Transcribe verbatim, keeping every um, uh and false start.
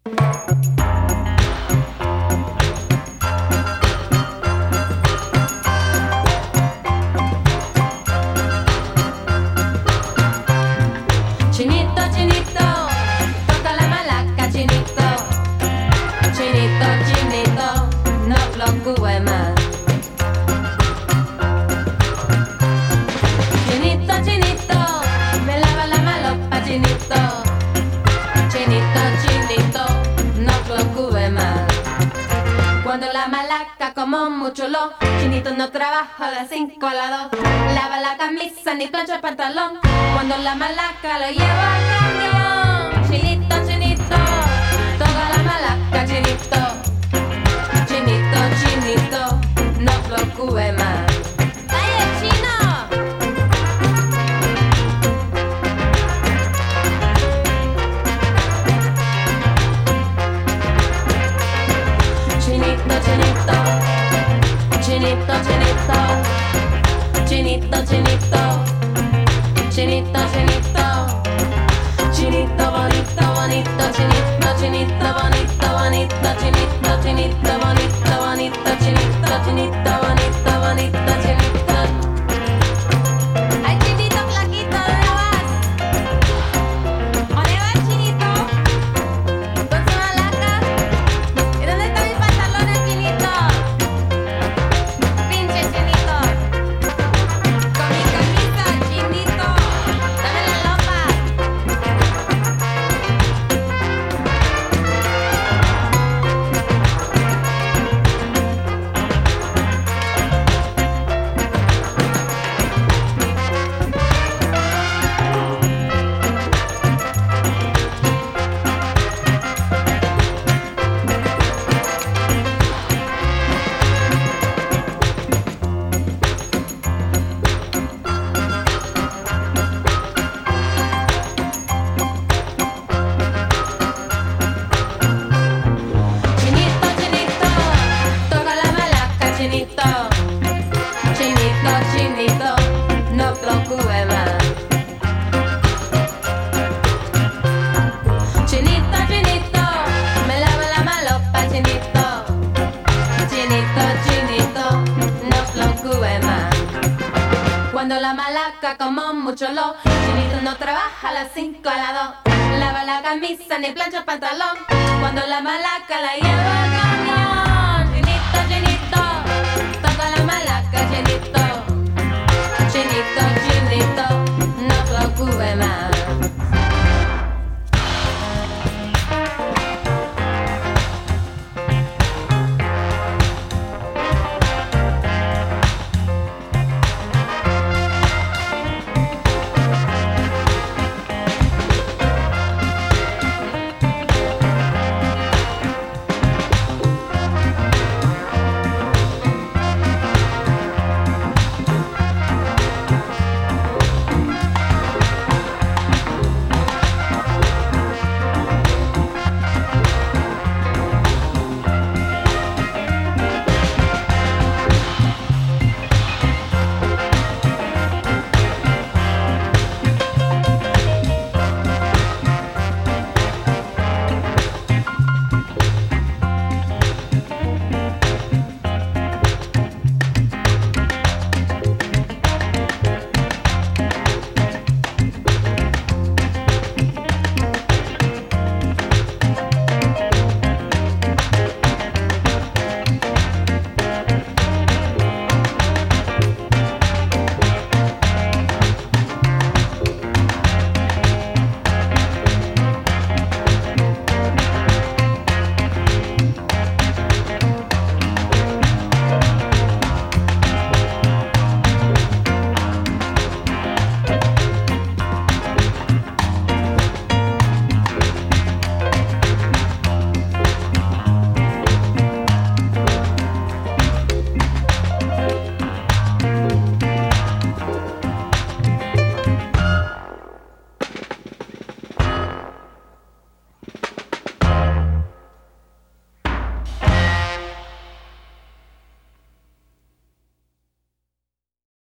Chinito, chinito, toca la malaca, chinito. Chinito, chinito, no preocupes más. Chinito, chinito, me lava la malopa, chinito. Chinito, chinito, no preocupes más. Cuando la malaca como mucho lo, chinito no trabaja de cinco a la dos. Lava la camisa ni plancha el pantalón. Cuando la malaca lo lleva al camión. Chinito, chinito, toda la malaca, chinito. Chinito, chinito, no preocupes más. ¡Ay, el chino! Chinito, chinito, chinito, chinito, chinito, chinito, chinito, chinito, chinito bonito, bonito, chinito, chinito bonito, bonito, chinito, chinito bonito, bonito, chinito, chinito bonito, bonito, chinito. Ay, chinito flaquito, ¿dónde vas? ¿Dónde vas, chinito? ¿Con su malaca? ¿Y dónde están mis pantalones, chinito? Pinche chinito. Con mi camisa, chinito. Dame la lopa. Chinito, chinito, toca la malaca, chinito. Chinito, chinito, no preocupes más. Chinito, chinito, me lava la malopa, chinito. Chinito, chinito, no preocupes más. Cuando la malaca como mucho lo, chinito no trabaja a las cinco a las dos. Lava la camisa ni plancha el pantalón. Cuando la malaca la lleva al camión. Chinito, chinito, toca la malaca, chinito. Chinito, chinito, no preocupes más.